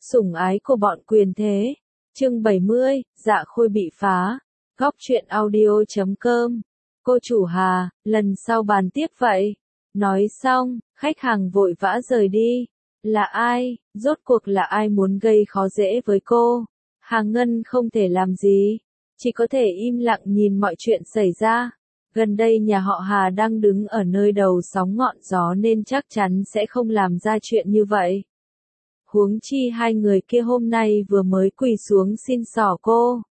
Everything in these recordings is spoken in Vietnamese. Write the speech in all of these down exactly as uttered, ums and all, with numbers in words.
Sủng ái của bọn quyền thế. Chương bảy mươi, Dạ Khôi bị phá. Góc truyện audio chấm com. Cô chủ Hà, lần sau bàn tiếp vậy. Nói xong, khách hàng vội vã rời đi. Là ai, rốt cuộc là ai muốn gây khó dễ với cô? Hà Ngân không thể làm gì, chỉ có thể im lặng nhìn mọi chuyện xảy ra. Gần đây nhà họ Hà đang đứng ở nơi đầu sóng ngọn gió nên chắc chắn sẽ không làm ra chuyện như vậy. Huống chi hai người kia hôm nay vừa mới quỳ xuống xin xỏ cô.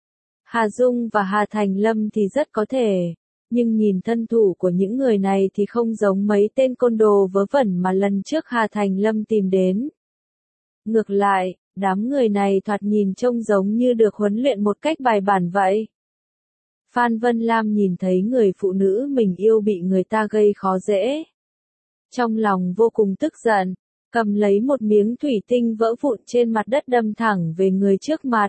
Hà Dung và Hà Thành Lâm thì rất có thể, nhưng nhìn thân thủ của những người này thì không giống mấy tên côn đồ vớ vẩn mà lần trước Hà Thành Lâm tìm đến. Ngược lại, đám người này thoạt nhìn trông giống như được huấn luyện một cách bài bản vậy. Phan Vân Lam nhìn thấy người phụ nữ mình yêu bị người ta gây khó dễ. Trong lòng vô cùng tức giận, cầm lấy một miếng thủy tinh vỡ vụn trên mặt đất đâm thẳng về người trước mặt.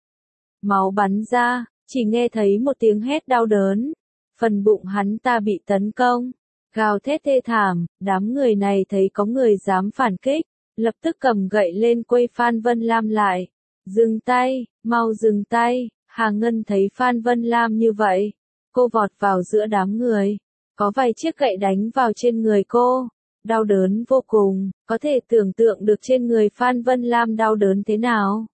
Máu bắn ra, chỉ nghe thấy một tiếng hét đau đớn. Phần bụng hắn ta bị tấn công, gào thét thê thảm, đám người này thấy có người dám phản kích, lập tức cầm gậy lên quây Phan Vân Lam lại. Dừng tay, mau dừng tay. Hà Ngân thấy Phan Vân Lam như vậy, cô vọt vào giữa đám người, có vài chiếc gậy đánh vào trên người cô, đau đớn vô cùng, có thể tưởng tượng được trên người Phan Vân Lam đau đớn thế nào.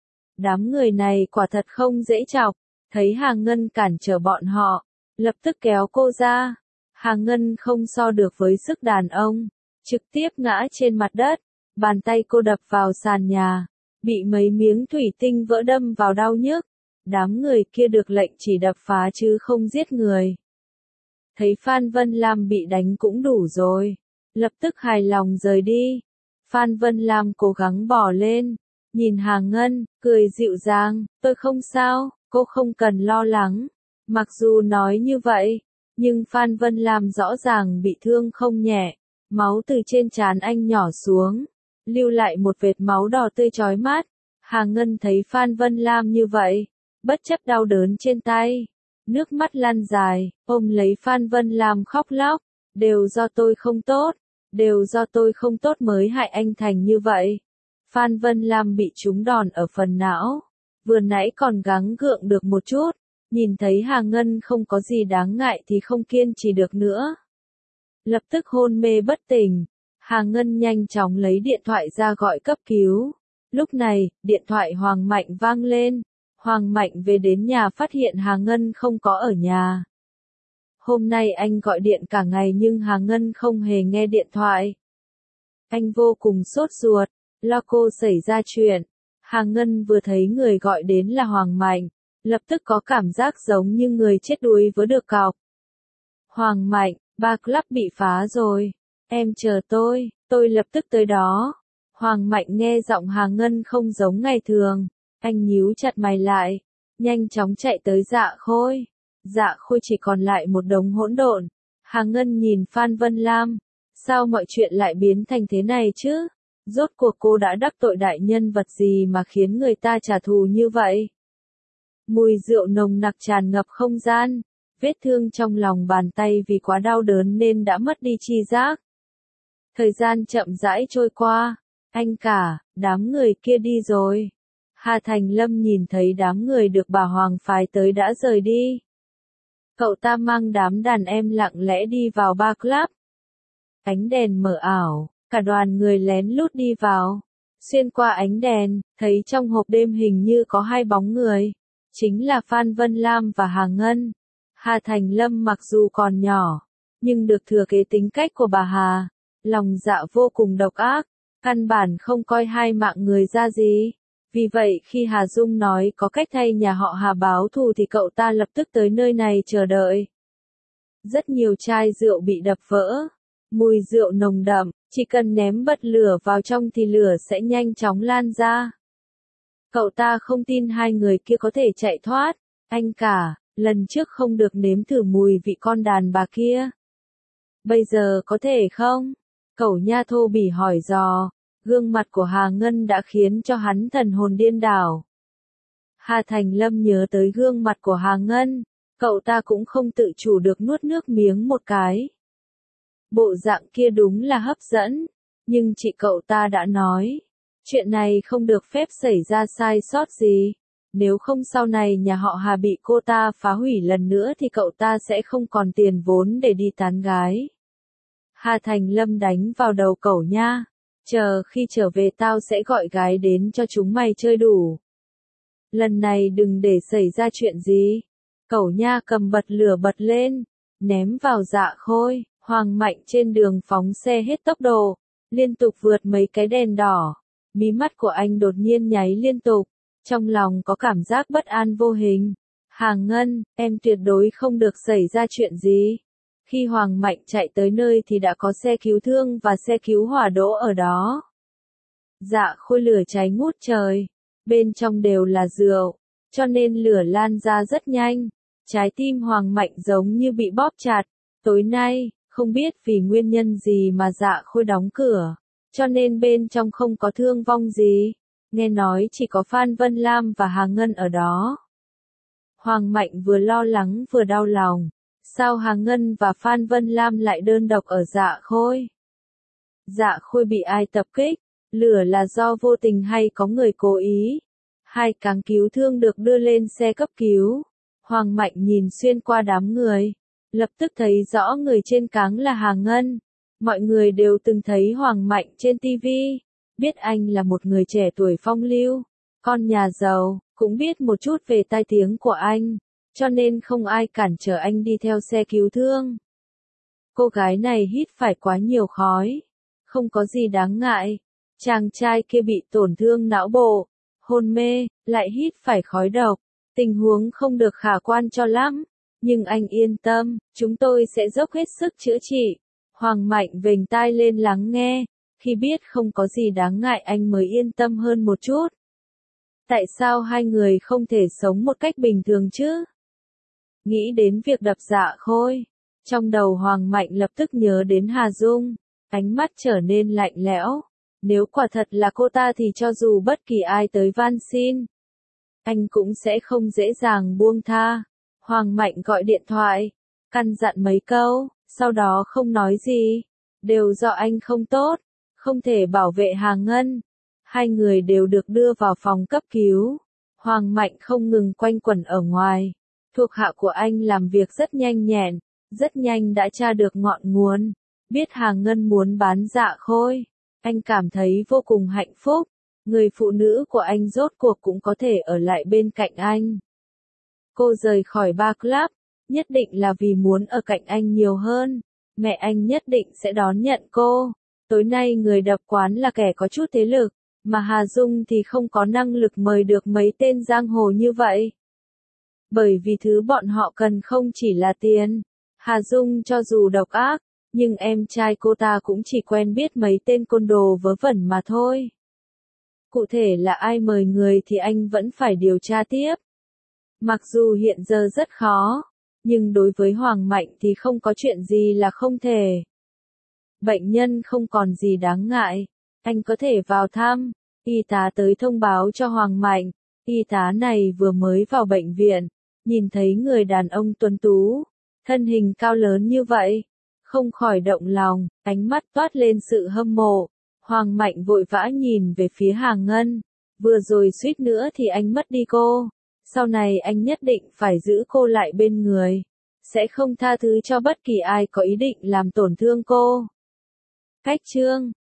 Đám người này quả thật không dễ chọc, thấy Hà Ngân cản trở bọn họ, lập tức kéo cô ra. Hà Ngân không so được với sức đàn ông, trực tiếp ngã trên mặt đất, bàn tay cô đập vào sàn nhà, bị mấy miếng thủy tinh vỡ đâm vào đau nhức. Đám người kia được lệnh chỉ đập phá chứ không giết người. Thấy Phan Vân Lam bị đánh cũng đủ rồi, lập tức hài lòng rời đi. Phan Vân Lam cố gắng bò lên, nhìn Hà Ngân, cười dịu dàng, tôi không sao, cô không cần lo lắng. Mặc dù nói như vậy, nhưng Phan Vân Lam rõ ràng bị thương không nhẹ, máu từ trên trán anh nhỏ xuống, lưu lại một vệt máu đỏ tươi chói mắt. Hà Ngân thấy Phan Vân Lam như vậy, bất chấp đau đớn trên tay, nước mắt lăn dài, ôm lấy Phan Vân Lam khóc lóc, đều do tôi không tốt, đều do tôi không tốt mới hại anh thành như vậy. Phan Vân Lam bị trúng đòn ở phần não, vừa nãy còn gắng gượng được một chút, nhìn thấy Hà Ngân không có gì đáng ngại thì không kiên trì được nữa. Lập tức hôn mê bất tỉnh, Hà Ngân nhanh chóng lấy điện thoại ra gọi cấp cứu. Lúc này, điện thoại Hoàng Mạnh vang lên. Hoàng Mạnh về đến nhà phát hiện Hà Ngân không có ở nhà. Hôm nay anh gọi điện cả ngày nhưng Hà Ngân không hề nghe điện thoại. Anh vô cùng sốt ruột, lo cô xảy ra chuyện. Hà Ngân vừa thấy người gọi đến là Hoàng Mạnh, lập tức có cảm giác giống như người chết đuối với được cọc. Hoàng Mạnh, bar club bị phá rồi. Em chờ tôi, tôi lập tức tới đó. Hoàng Mạnh nghe giọng Hà Ngân không giống ngày thường. Anh nhíu chặt mày lại, nhanh chóng chạy tới Dạ Khôi. Dạ Khôi chỉ còn lại một đống hỗn độn. Hà Ngân nhìn Phan Vân Lam, sao mọi chuyện lại biến thành thế này chứ? Rốt cuộc cô đã đắc tội đại nhân vật gì mà khiến người ta trả thù như vậy? Mùi rượu nồng nặc tràn ngập không gian, vết thương trong lòng bàn tay vì quá đau đớn nên đã mất đi tri giác. Thời gian chậm rãi trôi qua, anh cả, đám người kia đi rồi. Hà Thành Lâm nhìn thấy đám người được bà Hoàng phái tới đã rời đi. Cậu ta mang đám đàn em lặng lẽ đi vào bar club. Ánh đèn mờ ảo, cả đoàn người lén lút đi vào. Xuyên qua ánh đèn, thấy trong hộp đêm hình như có hai bóng người. Chính là Phan Vân Lam và Hà Ngân. Hà Thành Lâm mặc dù còn nhỏ, nhưng được thừa kế tính cách của bà Hà. Lòng dạ vô cùng độc ác, căn bản không coi hai mạng người ra gì. Vì vậy khi Hà Dung nói có cách thay nhà họ Hà báo thù thì cậu ta lập tức tới nơi này chờ đợi. Rất nhiều chai rượu bị đập vỡ, mùi rượu nồng đậm, chỉ cần ném bật lửa vào trong thì lửa sẽ nhanh chóng lan ra. Cậu ta không tin hai người kia có thể chạy thoát. Anh cả, lần trước không được nếm thử mùi vị con đàn bà kia. Bây giờ có thể không? Cẩu nha thô bỉ hỏi dò. Gương mặt của Hà Ngân đã khiến cho hắn thần hồn điên đảo. Hà Thành Lâm nhớ tới gương mặt của Hà Ngân, cậu ta cũng không tự chủ được nuốt nước miếng một cái. Bộ dạng kia đúng là hấp dẫn, nhưng chị cậu ta đã nói, Chuyện này không được phép xảy ra sai sót gì. Nếu không sau này nhà họ Hà bị cô ta phá hủy lần nữa thì cậu ta sẽ không còn tiền vốn để đi tán gái. Hà Thành Lâm đánh vào đầu cậu nha. Chờ khi trở về tao sẽ gọi gái đến cho chúng mày chơi đủ. Lần này đừng để xảy ra chuyện gì. Cậu nha cầm bật lửa bật lên, ném vào Dạ Khôi. Hoàng Mạnh trên đường phóng xe hết tốc độ, liên tục vượt mấy cái đèn đỏ. Mí mắt của anh đột nhiên nháy liên tục, trong lòng có cảm giác bất an vô hình. Hà Ngân, em tuyệt đối không được xảy ra chuyện gì. Khi Hoàng Mạnh chạy tới nơi thì đã có xe cứu thương và xe cứu hỏa đỗ ở đó. Dạ Khôi lửa cháy ngút trời, bên trong đều là rượu, cho nên lửa lan ra rất nhanh. Trái tim Hoàng Mạnh giống như bị bóp chặt. Tối nay, không biết vì nguyên nhân gì mà Dạ Khôi đóng cửa, cho nên bên trong không có thương vong gì. Nghe nói chỉ có Phan Vân Lam và Hà Ngân ở đó. Hoàng Mạnh vừa lo lắng vừa đau lòng. Sao Hà Ngân và Phan Vân Lam lại đơn độc ở Dạ Khôi? Dạ Khôi bị ai tập kích? Lửa là do vô tình hay có người cố ý? Hai cáng cứu thương được đưa lên xe cấp cứu. Hoàng Mạnh nhìn xuyên qua đám người, lập tức thấy rõ người trên cáng là Hà Ngân. Mọi người đều từng thấy Hoàng Mạnh trên ti vi, biết anh là một người trẻ tuổi phong lưu, con nhà giàu, cũng biết một chút về tai tiếng của anh, cho nên không ai cản trở anh đi theo xe cứu thương. Cô gái này hít phải quá nhiều khói, không có gì đáng ngại. Chàng trai kia bị tổn thương não bộ, hôn mê, lại hít phải khói độc, tình huống không được khả quan cho lắm. Nhưng anh yên tâm, chúng tôi sẽ dốc hết sức chữa trị. Hoàng Mạnh vểnh tai lên lắng nghe, khi biết không có gì đáng ngại anh mới yên tâm hơn một chút. Tại sao hai người không thể sống một cách bình thường chứ? Nghĩ đến việc đập Dạ Khôi, trong đầu Hoàng Mạnh lập tức nhớ đến Hà Dung, ánh mắt trở nên lạnh lẽo. Nếu quả thật là cô ta thì cho dù bất kỳ ai tới van xin, anh cũng sẽ không dễ dàng buông tha. Hoàng Mạnh gọi điện thoại, căn dặn mấy câu, sau đó không nói gì. Đều do anh không tốt, không thể bảo vệ Hà Ngân. Hai người đều được đưa vào phòng cấp cứu. Hoàng Mạnh không ngừng quanh quẩn ở ngoài. Thuộc hạ của anh làm việc rất nhanh nhẹn, rất nhanh đã tra được ngọn nguồn. Biết Hà Ngân muốn bán Dạ Khôi. Anh cảm thấy vô cùng hạnh phúc. Người phụ nữ của anh rốt cuộc cũng có thể ở lại bên cạnh anh. Cô rời khỏi bar club, nhất định là vì muốn ở cạnh anh nhiều hơn. Mẹ anh nhất định sẽ đón nhận cô. Tối nay người đập quán là kẻ có chút thế lực, mà Hà Dung thì không có năng lực mời được mấy tên giang hồ như vậy. Bởi vì thứ bọn họ cần không chỉ là tiền. Hà Dung cho dù độc ác, nhưng em trai cô ta cũng chỉ quen biết mấy tên côn đồ vớ vẩn mà thôi. Cụ thể là ai mời người thì anh vẫn phải điều tra tiếp. Mặc dù hiện giờ rất khó, nhưng đối với Hoàng Mạnh thì không có chuyện gì là không thể. Bệnh nhân không còn gì đáng ngại, anh có thể vào thăm. Y tá tới thông báo cho Hoàng Mạnh, y tá này vừa mới vào bệnh viện, nhìn thấy người đàn ông tuấn tú, thân hình cao lớn như vậy, không khỏi động lòng, ánh mắt toát lên sự hâm mộ. Hoàng Mạnh vội vã nhìn về phía Hà Ngân, vừa rồi suýt nữa thì anh mất đi cô, sau này anh nhất định phải giữ cô lại bên người, sẽ không tha thứ cho bất kỳ ai có ý định làm tổn thương cô. Cách chương